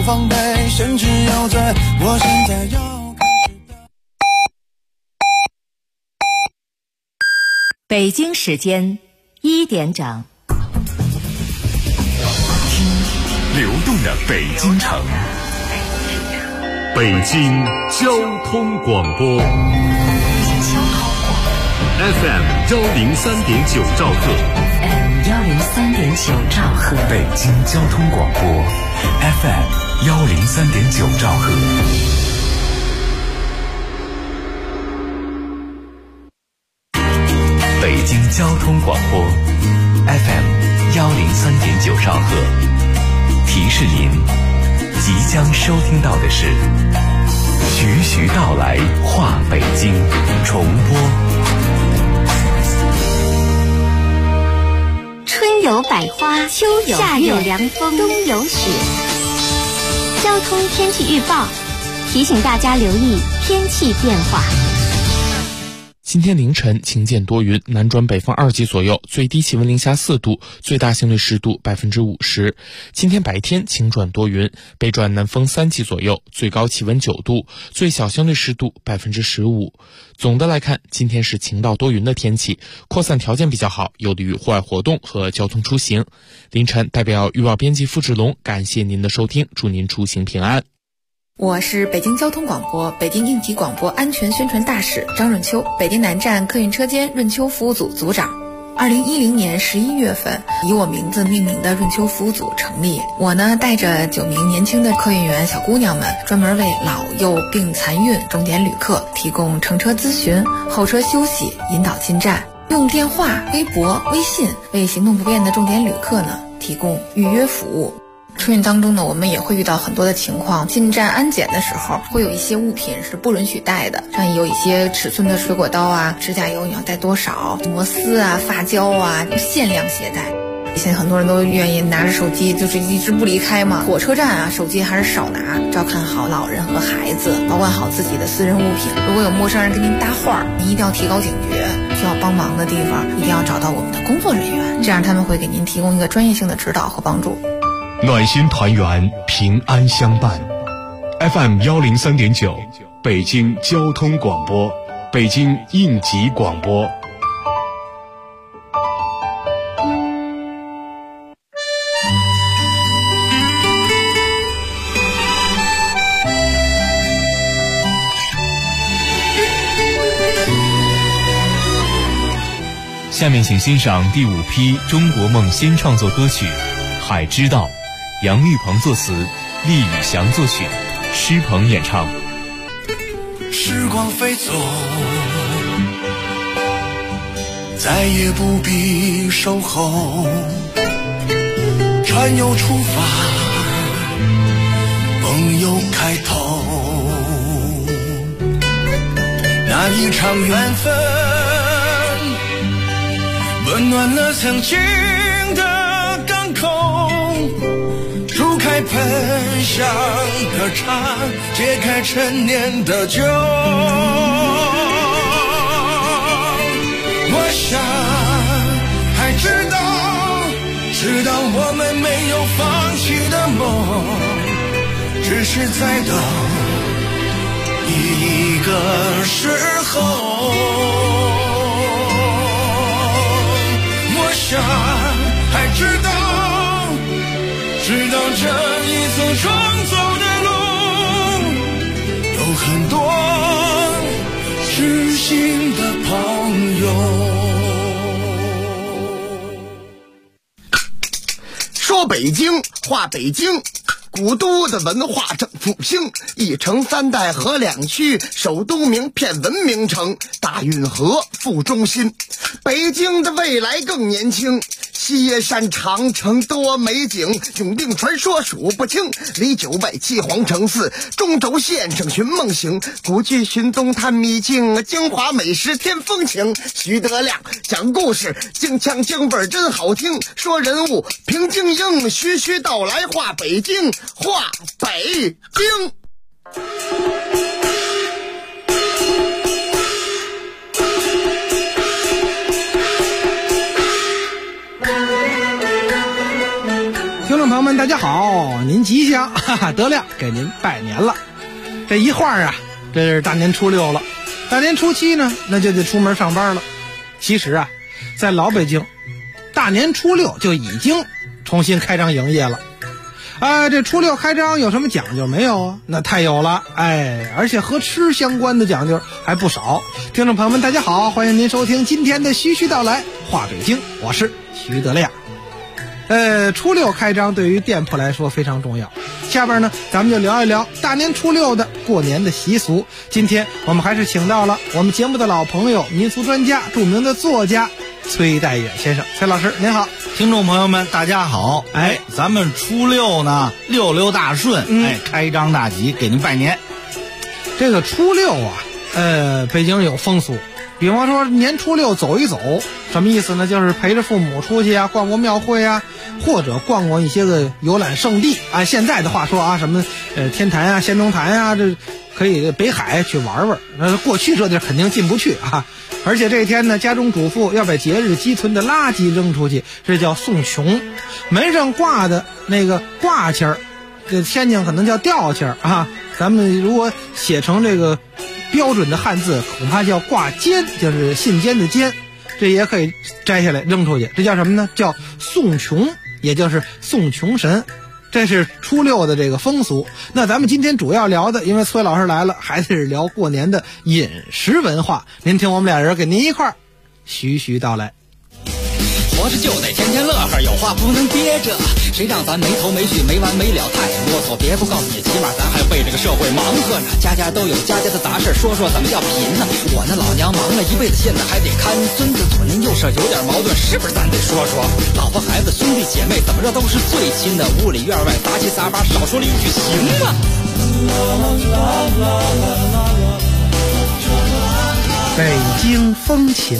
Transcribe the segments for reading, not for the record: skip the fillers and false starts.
防备，甚至有罪。我现在要开始的。 北京时间1点整， 流动的北京城，北京交通广播 FM 103.9兆赫 103.9兆赫， 北京交通广播 FM 103.9兆赫。北京交通广播 FM 103.9兆赫，提示您即将收听到的是徐徐道来话北京重播。 春有百花，秋有夏有凉风，冬有雪。交通天气预报提醒大家留意天气变化。 今天凌晨晴间多云，南转北风2级左右，最低气温零下4度，最大相对湿度50%。今天白天晴转多云，北转南风3级左右，最高气温9度，最小相对湿度15%。总的来看，今天是晴到多云的天气，扩散条件比较好，有利于户外活动和交通出行。凌晨代表预报编辑付志龙，感谢您的收听，祝您出行平安。 我是北京交通广播北京应急广播安全宣传大使张润秋，北京南站客运车间润秋服务组组长。2010年11月份，以我名字命名的润秋服务组成立。我呢，带着9名年轻的客运员小姑娘们，专门为老幼病残孕重点旅客提供乘车咨询、候车休息、引导进站，用电话、微博、微信为行动不便的重点旅客呢提供预约服务。春运当中呢，我们也会遇到很多的情况，进站安检的时候会有一些物品是不允许带的，像有一些尺寸的水果刀啊、指甲油你要带多少、摩丝啊、发胶啊，限量携带。现在很多人都愿意拿着手机就是一直不离开嘛，火车站啊手机还是少拿，照看好老人和孩子，保管好自己的私人物品。如果有陌生人跟您搭话，您一定要提高警觉，需要帮忙的地方一定要找到我们的工作人员，这样他们会给您提供一个专业性的指导和帮助。 暖心团圆，平安相伴。FM 103.9，北京交通广播，北京应急广播。下面请欣赏第5批中国梦新创作歌曲《海之道》，杨玉鹏作词，厉宇翔作曲，施鹏演唱。 时光飞走，再也不必守候，船又出发，梦又开头，那一场缘分温暖了曾经的港口，煮开喷香的茶，解开陈年的酒。我想还知道我们没有放弃的梦，只是在等一个时候。我想还知道这一次创走的路，有很多知心的朋友。 说北京话北京，古都的文化正复兴，一城三代河两区，首都名片文明城，大运河副中心。北京的未来更年轻，西耶山长城多美景，永定传说数不清，离9外7皇城4，中轴线上寻梦行，古剧寻东探秘境，京华美食添风情。徐德亮讲故事，京腔京味真好听，说人物评京英，徐徐道来话北京，话北京。 听众朋友友们大家好，您吉祥，哈哈，德亮给您拜年了。这一晃啊，这是大年初6了，大年初7呢，那就得出门上班了。其实啊，在老北京，大年初6就已经重新开张营业了。这初6开张有什么讲究没有啊？那太有了，而且和吃相关的讲究还不少。听众朋友们大家好，欢迎您收听今天的徐徐道来话北京，我是徐德亮。初6开张对于店铺来说非常重要。下边呢，咱们就聊一聊大年初6的过年的习俗。今天我们还是请到了我们节目的老朋友、民俗专家、著名的作家崔代远先生。崔老师您好。 听众朋友们大家好。咱们初6呢，六六大顺，开张大吉，给您拜年。 这个初6啊，北京有风俗，比方说年初6走一走，什么意思呢？就是陪着父母出去啊，逛逛庙会啊，或者逛逛一些个游览胜地啊。现在的话说啊，什么天坛啊、仙踪坛啊，这可以北海去玩玩。过去这地儿肯定进不去啊。而且这一天呢，家中主妇要把节日积存的垃圾扔出去，这叫送穷。门上挂的那个挂签儿，这天津可能叫吊签儿啊。咱们如果写成这个标准的汉字，恐怕叫挂笺，就是信笺的笺。这也可以摘下来扔出去，这叫什么呢？叫送穷，也就是送穷神。这是初6的这个风俗。那咱们今天主要聊的，因为崔老师来了，还是聊过年的饮食文化。您听我们俩人给您一块儿徐徐道来。 活着就得天天乐呵，有话不能憋着，谁让咱没头没绪没完没了太啰嗦。别不告诉你，起码咱还为这个社会忙活呢。家家都有家家的杂事，说说怎么叫贫呢？我那老娘忙了一辈子，现在还得看孙子，左邻右舍有点矛盾，是不是咱得说说？老婆孩子兄弟姐妹怎么着都是最亲的，屋里院外杂七杂八，少说了一句行吗？ 北京风情。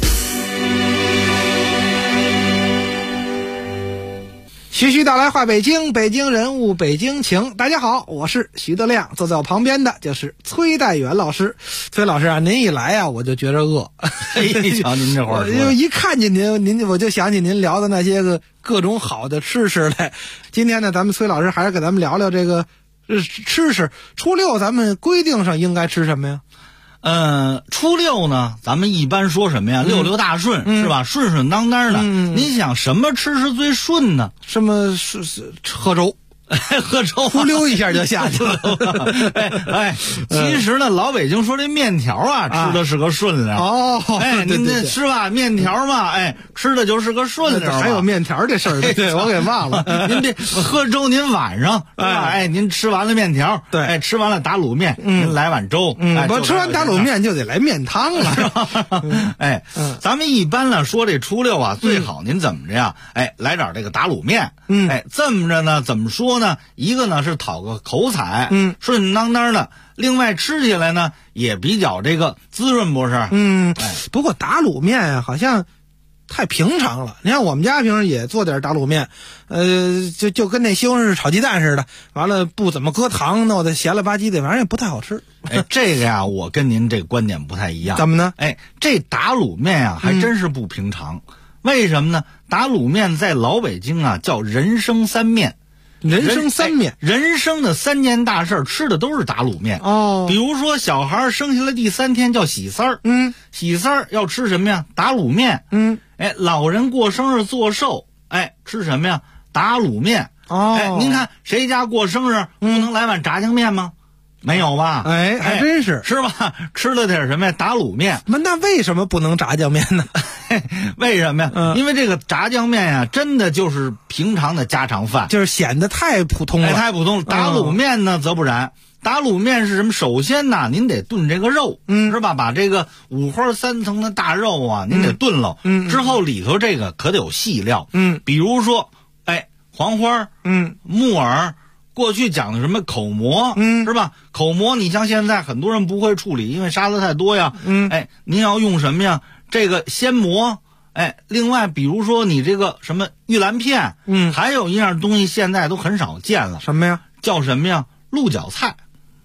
徐徐道来话北京，北京人物北京情。大家好，我是徐德亮，坐在我旁边的就是崔代远老师。崔老师啊，您一来啊，我就觉着饿。 瞧您这会儿， 因为一看见您我就想起您聊的那些个各种好的吃食来。今天呢，咱们崔老师还是给咱们聊聊这个吃食。初6咱们规定上应该吃什么呀？ 初6呢，咱们一般说什么呀？六六大顺，是吧？顺顺当当的。您想什么吃是最顺呢？ 什么喝粥？ 喝粥， 呼溜一下就下去了。 其实呢，老北京说这面条啊，吃的是个顺溜。您这吃吧，面条嘛，吃的就是个顺溜。 还有面条这事儿，对我给忘了。 您这喝粥，您晚上是吧？您吃完了面条， 对， 吃完了打卤面，您来碗粥。 我吃完打卤面就得来面汤了，是吧？ 咱们一般呢说这初6啊，最好您怎么着呀？来点这个打卤面。这么着呢，怎么说？一个呢是讨个口彩，顺顺当当的；另外吃起来呢也比较这个滋润，不是？ 不过打卤面啊，好像太平常了。你看我们家平时也做点打卤面，就跟那西红柿炒鸡蛋似的，完了不怎么搁糖，弄得咸了吧唧的，反正也不太好吃。 这个呀，我跟您这个观点不太一样。 怎么呢？ 这打卤面啊，还真是不平常。为什么呢？打卤面在老北京啊叫人生三面。 人生三面， 人生的3件大事吃的都是打卤面。比如说小孩生下来第3天叫喜三儿，喜三儿要吃什么呀？打卤面。老人过生日做寿，吃什么呀？打卤面。您看谁家过生日不能来碗炸酱面吗？没有吧？ 还真是， 是吧？吃了点什么呀？打卤面。 那为什么不能炸酱面呢？ 为什么呀？因为这个炸酱面呀，真的就是平常的家常饭， 就是显得太普通了。 太普通了。打卤面呢，则不然。打卤面是什么？首先呢，您得炖这个肉，是吧？把这个五花3层的大肉啊，您得炖了。之后里头这个可得有细料，比如说，黄花，木耳。过去讲的什么口蘑，是吧？口蘑你像现在很多人不会处理，因为沙子太多呀。您要用什么呀？这个鲜蘑。另外比如说你这个什么玉兰片，还有一样东西现在都很少见了。 什么呀？ 叫什么呀？鹿角菜。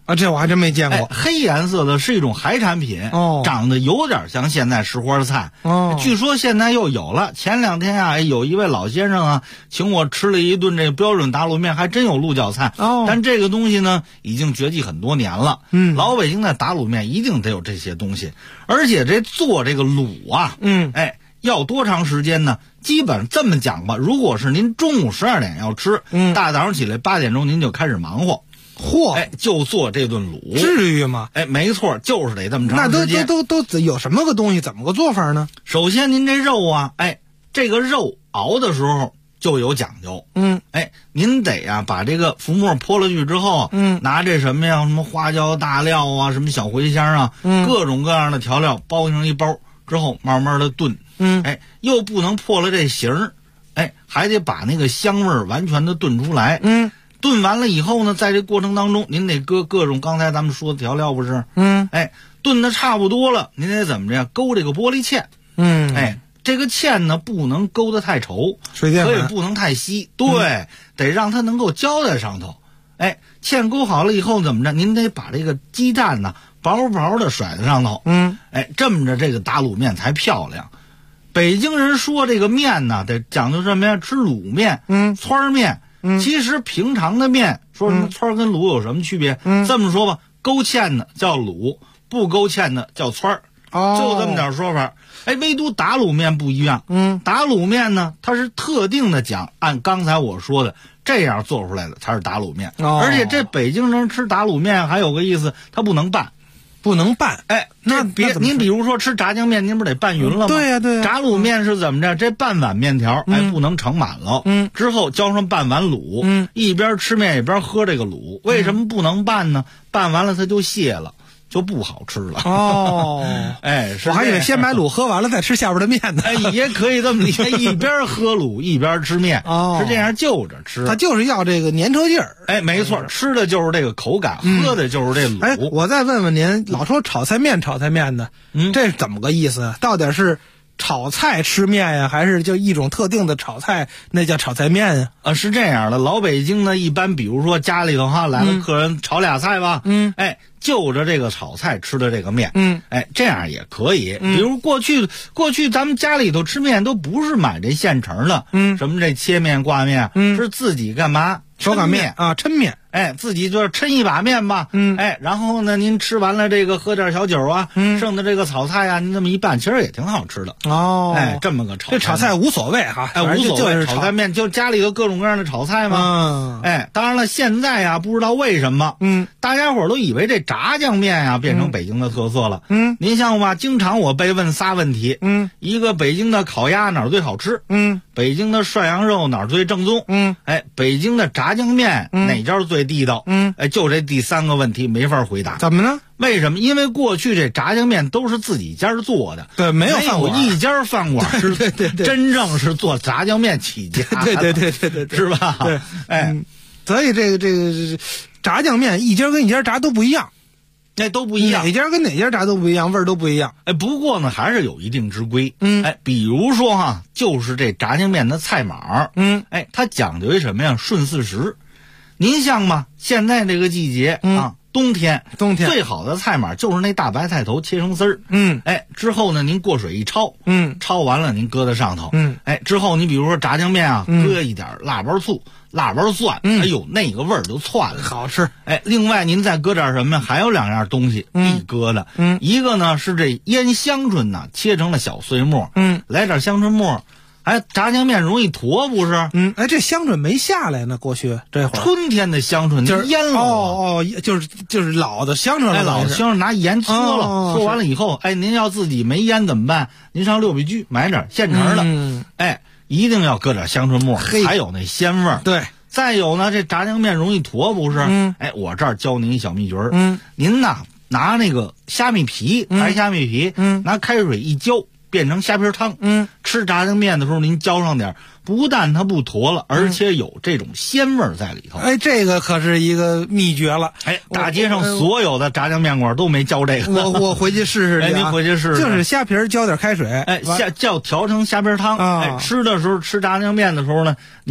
啊，这我还真没见过。 黑颜色的是一种海产品，长得有点像现在石花菜。据说现在又有了。前2天啊，有一位老先生啊，请我吃了一顿这标准打卤面，还真有鹿角菜。但这个东西呢，已经绝迹很多年了。老北京的打卤面一定得有这些东西，而且这做这个卤啊，要多长时间呢？基本这么讲吧，如果是您中午12点要吃，大早上起来8点钟您就开始忙活。就做这顿卤， 至于吗？ 没错，就是得这么长时间。 那都有什么个东西？怎么个做法呢？ 首先，您这肉啊，这个肉熬的时候就有讲究。您得呀把这个浮沫泼了去之后，拿这什么呀，什么花椒、大料啊，什么小茴香啊，各种各样的调料包成一包之后，慢慢的炖。又不能破了这形儿，还得把那个香味儿完全的炖出来。炖完了以后呢，在这过程当中，您得搁各种刚才咱们说的调料，不是？炖的差不多了，您得怎么着？勾这个玻璃芡。这个芡呢，不能勾得太稠， 水淀粉可以不能太稀，对，得让它能够浇在上头。芡勾好了以后怎么着？您得把这个鸡蛋呢薄薄的甩在上头。这么着这个打卤面才漂亮。北京人说这个面呢，得讲究什么呀？吃卤面，汆面。其实平常的面，说什么汆跟卤有什么区别？这么说吧，勾芡的叫卤，不勾芡的叫汆。就这么点说法。唯独打卤面不一样。打卤面呢，它是特定的讲，按刚才我说的这样做出来的才是打卤面。而且这北京人吃打卤面还有个意思，它不能拌。 不能拌， 那别您比如说吃炸酱面，您不是得拌匀了吗？ 对呀，对呀。 炸卤面是怎么着？这半碗面条，不能盛满了。之后浇上半碗卤，一边吃面一边喝这个卤。为什么不能拌呢？拌完了它就泄了，就不好吃了。 我还以为先买卤喝完了再吃下边的面呢。 也可以这么理解，一边喝卤一边吃面，是这样就着吃。 它就是要这个粘稠劲儿。 没错，吃的就是这个口感，喝的就是这卤。 我再问问您，老说炒菜面的，这是怎么个意思？到底是炒菜吃面呀，还是就一种特定的炒菜，那叫炒菜面呀？ 是这样的，老北京呢，一般比如说家里头来了客人炒俩菜吧，就着这个炒菜吃的这个面，这样也可以。比如过去咱们家里头吃面都不是买这现成的，什么这切面挂面，是自己干嘛？ 手擀面啊，抻面， 自己就是抻一把面吧，然后呢，您吃完了这个喝点小酒啊，剩的这个炒菜啊，您这么一拌，其实也挺好吃的。这么个炒菜， 这炒菜无所谓哈， 无所谓， 就是炒菜面，就家里头各种各样的炒菜嘛。当然了，现在啊，不知道为什么，大家伙都以为这炸酱面啊变成北京的特色了。您像吧，经常我被问仨问题，一个北京的烤鸭哪儿最好吃？北京的涮羊肉哪儿最正宗？北京的炸酱面哪家最地道？就这第3个问题没法回答。 怎么呢？ 为什么？因为过去这炸酱面都是自己家做的， 对，没有一家饭馆是真正是做炸酱面起家的， 对， 是吧？ 对，所以这个炸酱面一家跟一家炸都不一样。 都不一样， 哪家跟哪家炸都不一样，味儿都不一样。 不过呢，还是有一定之规。比如说哈，就是这炸酱面的菜码。它讲究一什么呀？顺4时。您像嘛，现在这个季节啊，冬天最好的菜码就是那大白菜头切成丝儿。之后呢，您过水一焯，焯完了您搁在上头。之后你比如说炸酱面啊，搁一点腊八醋。腊八蒜，那个味儿就窜了， 好吃。 另外您再搁点什么？还有2样东西必搁的。一个呢是这腌香椿呢，切成了小碎末，来点香椿末。炸酱面容易坨，不是？ 这香椿没下来呢，过去这会儿春天的香椿就是腌了。 就是老的香椿了。 老香椿拿盐搓了，搓完了以后，您要自己没腌怎么办？您上六必居买点现成的。一定要搁点香椿末，还有那鲜味儿。 对， 再有呢，这炸酱面容易坨，不是？我这儿教您一小秘诀您呐拿那个虾米皮，白虾米皮，拿开水一浇，变成虾皮汤。吃炸酱面的时候您浇上点，不但它不坨了，而且有这种鲜味在里头。 这个可是一个秘诀了。 大街上所有的炸酱面馆都没教这个。 我回去试试。 您回去试试。 就是虾皮浇点开水， 调成虾皮汤。吃的时候吃炸酱面的时候呢，您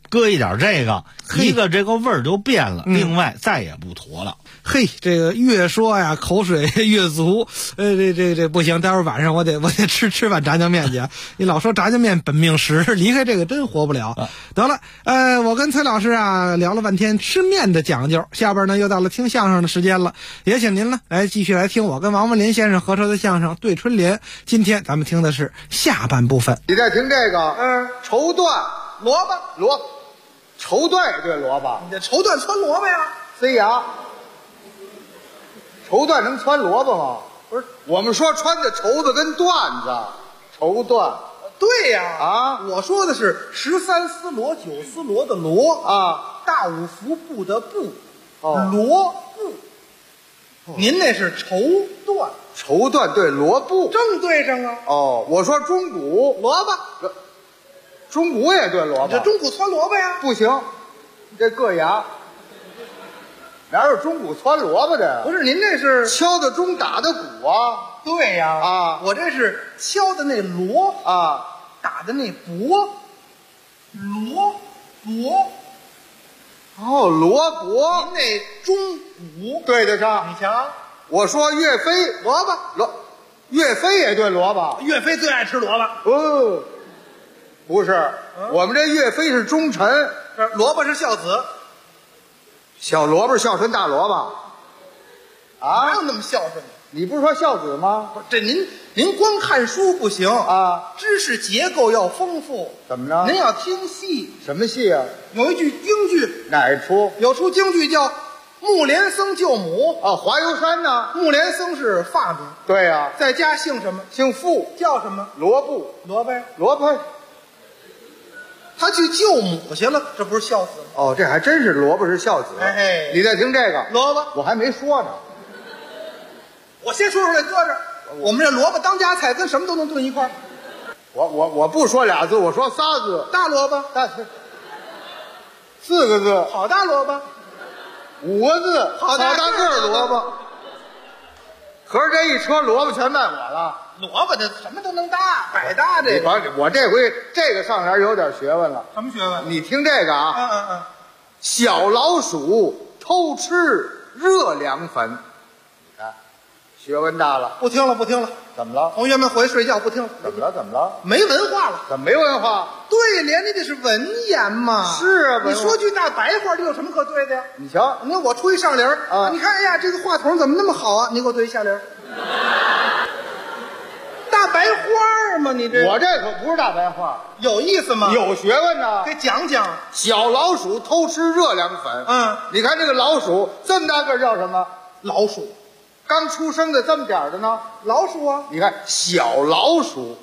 搁一点这个，一个这个味儿就变了，另外再也不妥了。 嘿，这个越说呀，口水越足。这不行，待会儿晚上我得吃碗炸酱面去。你老说炸酱面本命食，离开这个真活不了。得了，我跟崔老师啊聊了半天吃面的讲究，下边呢又到了听相声的时间了，也请您呢继续来听我跟王文林先生合说的相声《对春联》。今天咱们听的是下半部分。 你再听这个，绸缎萝卜，绸缎也对萝卜， 你这绸缎穿萝卜呀？ 塞牙。绸缎能穿萝卜吗？不是，我们说穿的绸子跟缎子，绸缎。 对呀， 啊， 我说的是13丝罗9丝罗的罗啊， 大五福布的布， 哦， 罗布。您那是绸缎， 绸缎对罗布， 正对上啊。 哦，我说中鼓萝卜， 中鼓也对萝卜， 这中鼓穿萝卜呀？ 不行，这硌牙。哪有中鼓穿萝卜的呀？ 不是，您这是敲的钟打的鼓啊。 对呀， 啊， 我这是敲的那锣啊， 打的那钹，锣。 哦，罗伯， 您那中鼓对得上。 你瞧， 我说岳飞萝卜， 岳飞也对萝卜。 岳飞最爱吃萝卜。 哦，不是，我们这岳飞是忠臣， 萝卜是孝子。 小萝卜孝顺大萝卜，啊， 哪有那么孝顺的？ 你不是说孝子吗？ 这您光看书不行啊， 知识结构要丰富。 怎么着？ 您要听戏。 什么戏啊？ 有一句京剧， 哪一出？ 有出京剧叫《木莲僧救母》。 哦，华游山呢？ 木莲僧是发名。 对呀， 在家姓什么？ 姓傅， 叫什么？ 罗布， 萝卜。 罗卜。 他去救母去了，这不是孝子吗？ 哦，这还真是萝卜是孝子。 哎， 你再听这个萝卜， 我还没说呢。 我先说出来，搁这儿。我们这萝卜当家菜，跟什么都能炖一块儿。 我不说俩字，我说仨字。 大萝卜， 四个字， 好大萝卜。 五个字，好大个儿萝卜。可是这一车萝卜全卖我了。 萝卜的什么都能搭，百搭这个。 我这回这个上联有点学问了。 什么学问？ 你听这个啊。小老鼠偷吃热凉粉。学问大了。 不听了。 怎么了？ 同学们回去睡觉，不听了。 怎么了？ 没文化了。 怎么没文化？ 对联，你得是文言嘛。 是啊， 你说句大白话，这有什么可对的呀？ 你瞧， 你看我出一上联啊，你看，哎呀，这个话筒怎么那么好啊？你给我对一下联。大白话嘛，你这我这可不是大白话， 有意思吗？ 有学问呢， 给讲讲。 小老鼠偷吃热凉粉。你看这个老鼠这么大个叫什么？ 老鼠。 刚出生的这么点的呢？ 老鼠啊。 你看小老鼠，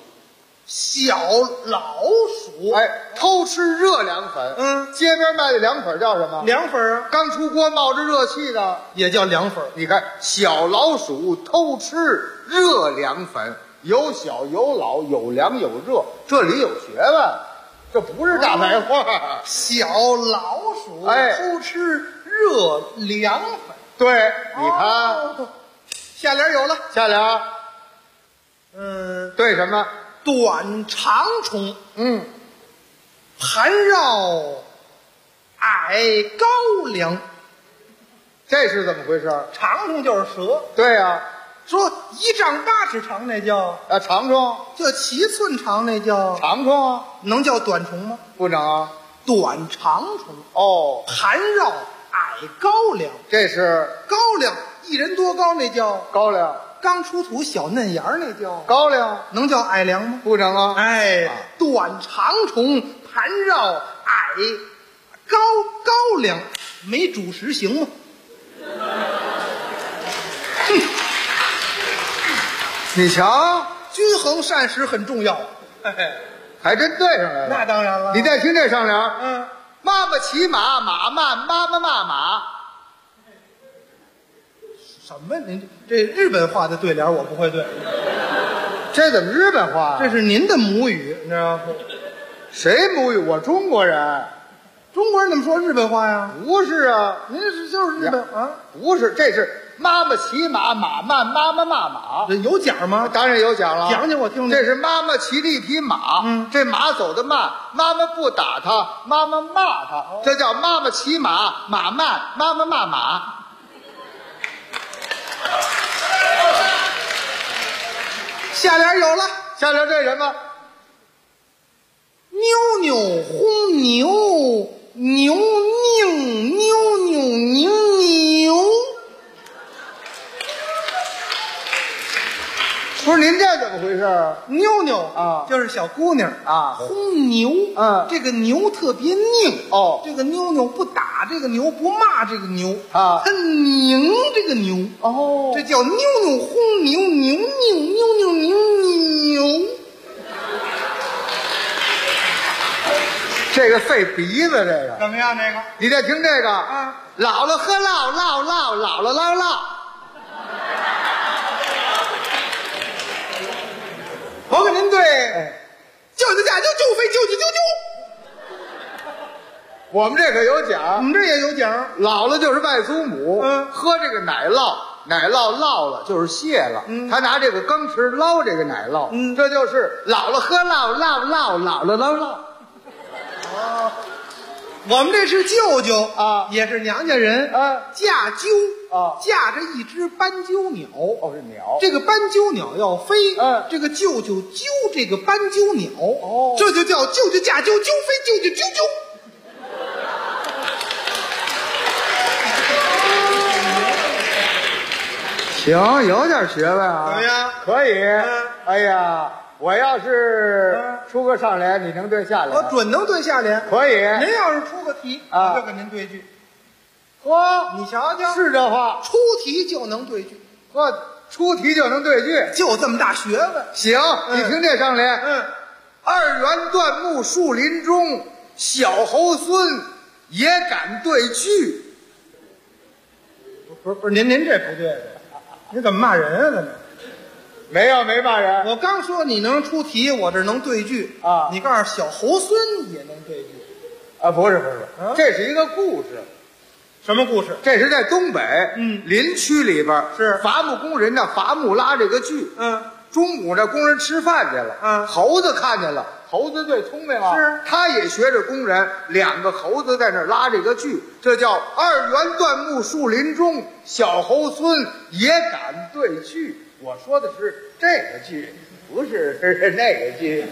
偷吃热凉粉。街边卖的凉粉叫什么？ 凉粉啊。 刚出锅冒着热气的也叫凉粉。 你看小老鼠偷吃热凉粉，有小有老，有凉有热，这里有学问，这不是大白话。 小老鼠偷吃热凉粉。 对，你看下联有了。 下联对什么？ 短长虫，盘绕矮高粱。 这是怎么回事？ 长虫就是蛇。 对呀， 说1丈8尺长那叫长虫， 就7寸长那叫长虫啊， 能叫短虫吗？ 不能啊。 短长虫哦， 盘绕矮高粱， 这是高粱，1人多高那叫高粱， 刚出土小嫩芽那叫高粱， 能叫矮粱吗？ 不能啊。 短长虫盘绕矮高粱，没主食行吗？ 你瞧， 均衡膳食很重要。 还真对上来了。 那当然了。 你再听这上联，妈妈骑马，马慢，妈妈骂马。 什么？您这日本话的对联我不会对。 这怎么日本话？ 这是您的母语，你知道吗？ 谁母语？我中国人。 中国人怎么说日本话呀？ 不是啊， 您是就是日本啊？ 不是，这是妈妈骑马，马慢，妈妈骂马。 这有奖吗？ 当然有奖了， 讲讲我听听。 这是妈妈骑了一匹马，这马走得慢，妈妈不打它，妈妈骂它，这叫妈妈骑马，马慢，妈妈骂马。 下联有了， 下联这什么？ 妞妞红牛，牛拧妞妞拧牛。 不是您这怎么回事啊？ 妞妞啊就是小姑娘啊轰牛，这个牛特别拧哦， 这个妞妞不打这个牛，不骂这个牛啊， 她拧这个牛哦， 这叫妞妞轰牛，牛拧妞妞拧牛。 这个费鼻子，这个怎么样？这个你再听这个啊， 姥姥喝唠唠唠，姥姥唠唠。 我给您对，救救驾救救飞救救救救！ 我们这可有奖， 我们这也有奖。 姥姥就是外祖母，喝这个奶酪，奶酪落了就是谢了，他拿这个羹匙捞这个奶酪，这就是姥姥喝唠唠唠，姥姥唠唠。 哦，我们这是舅舅啊， 也是娘家人啊， 驾鸠啊， 驾着一只斑鸠鸟。 哦，是鸟。 这个斑鸠鸟要飞，这个舅舅揪这个斑鸠鸟，哦，这就叫舅舅驾鸠，鸠飞舅舅啾啾。 行，有点学问啊。 怎么样？ 可以。哎呀，我要是出个上联，你能对下联？ 我准能对下联。 可以。 您要是出个题，我就给您对句。 嚯， 你瞧瞧， 是这话， 出题就能对句。 嚯，出题就能对句， 就这么大学问。 行，你听这上联。二元断木树林中，小猴孙也敢对句。 不是，您这不对的，你怎么骂人啊？怎么？ 没有，没骂人。 我刚说你能出题，我这能对句啊。 你告诉小猴孙也能对句啊？不是，这是一个故事。 什么故事？ 这是在东北，林区里边是伐木工人呢，伐木拉这个锯。中午这工人吃饭去了，猴子看见了，猴子最聪明啊， 是， 他也学着工人，两个猴子在那拉这个锯，这叫二元断木树林中，小猴孙也敢对锯。我说的是这个锯，不是那个锯。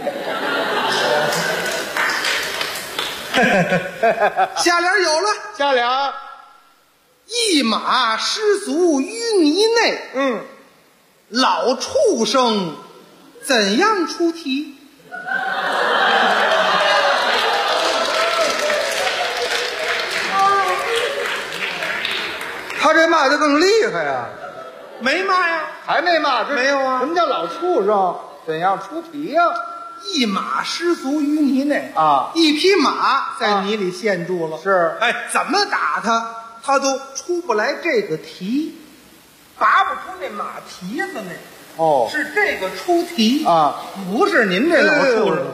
下联有了， 下联一马失足淤泥内，老畜生怎样出题？ 他这骂的更厉害呀！ 没骂呀， 还没骂， 没有啊？ 什么叫老畜生怎样出题呀？ 一马失足淤泥内啊！ 一匹马在泥里陷住了。 是， 哎，怎么打它，它都出不来这个题，拔不出那马蹄子那。 哦， 是这个出题啊， 不是您这老畜生。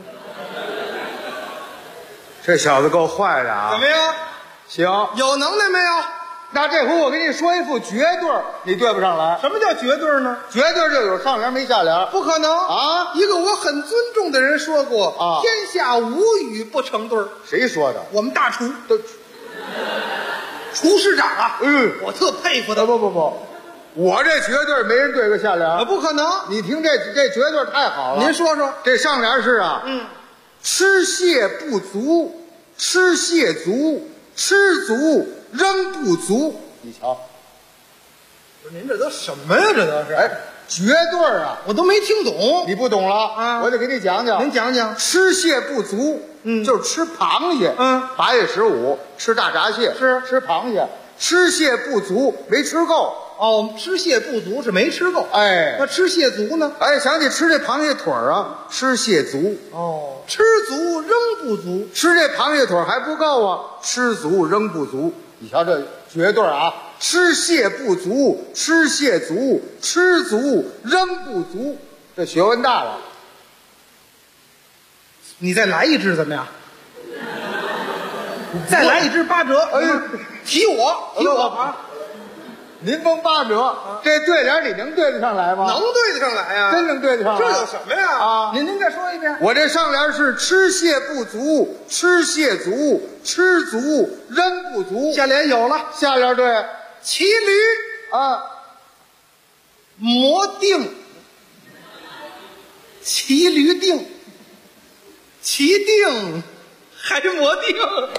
这小子够坏的啊！ 怎么样？ 行， 有能耐没有？ 那这回我给你说一副绝对，你对不上来。 什么叫绝对呢？ 绝对就有上联没下联， 不可能啊！ 一个我很尊重的人说过啊， 天下无语不成对儿。 谁说的？ 我们大厨的厨师长啊，我特佩服他。 不，我这绝对没人对个下联， 不可能。 你听这绝对太好了。 您说说， 这上联是啊，吃蟹不足，吃蟹足，吃足仍不足。你瞧， 不是您这都什么呀？这都是哎，绝对啊！ 我都没听懂， 你不懂了啊？我得给你讲讲。 您讲讲， 吃蟹不足，就是吃螃蟹。8月15吃大闸蟹， 是吃螃蟹。吃蟹不足，没吃够。 哦，吃蟹不足是没吃够。 哎， 那吃蟹足呢？ 哎，想起吃这螃蟹腿儿啊，吃蟹足。 哦，吃足仍不足， 吃这螃蟹腿儿还不够啊，吃足仍不足。你瞧这绝对啊！吃蟹不足，吃蟹足，吃足仍不足，这学问大了。 你再来一只怎么样？ 再来一支8折。提我啊！您甭8折，这对联你能对得上来吗？ 能对得上来呀？ 真能对得上来。 这有什么呀？ 啊！ 您再说一遍。 我这上联是吃蟹不足，吃蟹足，吃足人不足。 下联有了， 下联对， 骑驴啊， 磨定，骑驴定，骑定还磨定。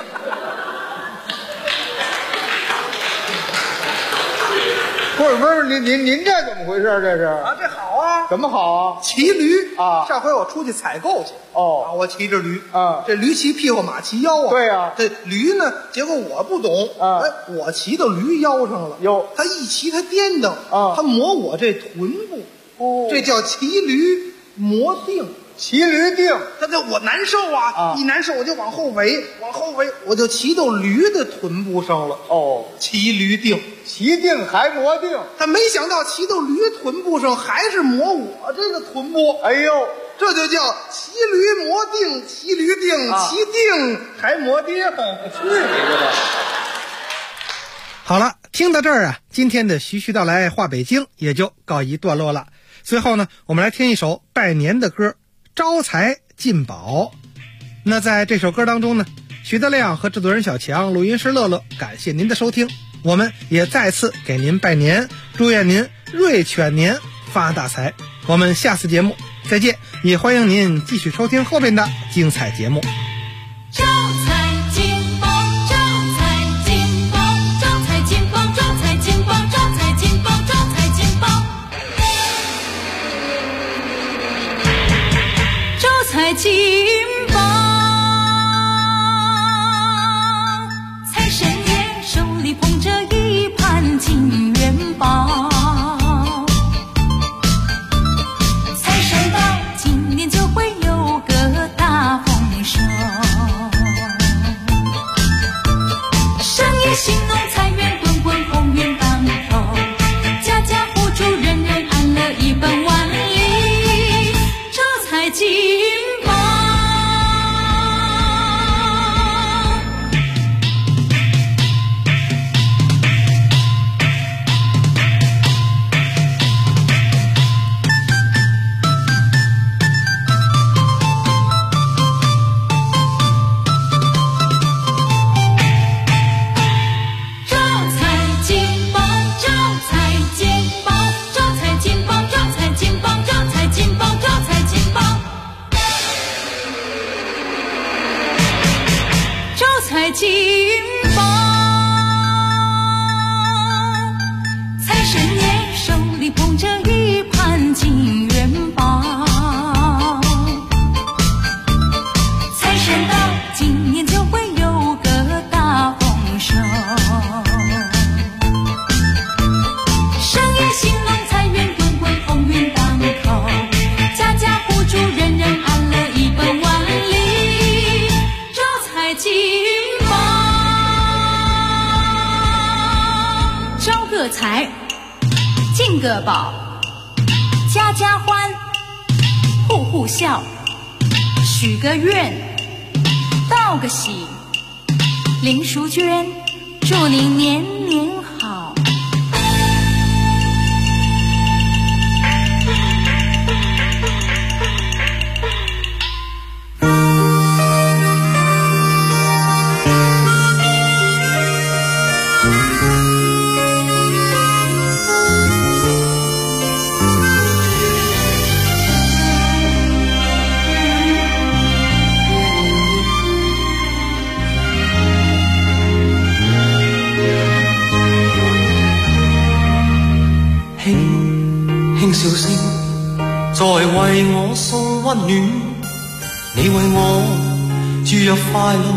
不是，您这怎么回事？这是啊，这好啊， 怎么好啊？ 骑驴啊！ 上回我出去采购去， 哦， 我骑着驴啊， 这驴骑屁股，马骑腰啊。 对呀， 这驴呢，结果我不懂啊， 我骑到驴腰上了。 哟， 他一骑他颠蹬啊， 他磨我这臀部， 哦， 这叫骑驴磨定。 骑驴定， 我难受啊！一难受我就往后围，我就骑到驴的臀部上了。 哦， 骑驴定， 骑定还磨定。 他没想到骑到驴臀部上还是磨我这个臀部。 哎呦， 这就叫骑驴磨定，骑驴定，骑定还磨定。 是你的吧？ 好了，听到这儿啊，今天的徐徐道来话北京也就告一段落了。随后呢，我们来听一首拜年的歌，招财进宝。那在这首歌当中呢，徐德亮和制作人小强，录音师乐乐，感谢您的收听。我们也再次给您拜年，祝愿您瑞犬年发大财。我们下次节目再见，也欢迎您继续收听后边的精彩节目。 招财进宝，招财进宝，招财进宝，招财进宝，招财进宝，招财进宝，招财进宝，财神爷手里捧着一盘金元宝，财神到今年就会有个大丰收，生意兴隆，财源滚滚，鸿运当头，家家户主人人安乐，一本万利，招财进宝。招财进宝，招财进宝，招财进宝，招财进宝，招财进宝，招财进宝，招财进宝，财神爷手里捧着一盘金元宝，财神到今年就会有个大丰收，生意兴隆，财源滚滚，鸿运当头，家家户主人人安乐，一本万利，招财进宝，招个财，进个宝，家家欢，户户笑，许个愿，道个喜，林淑娟，祝您年年好。 輕輕笑聲，在為我送溫暖，你為我注入快樂。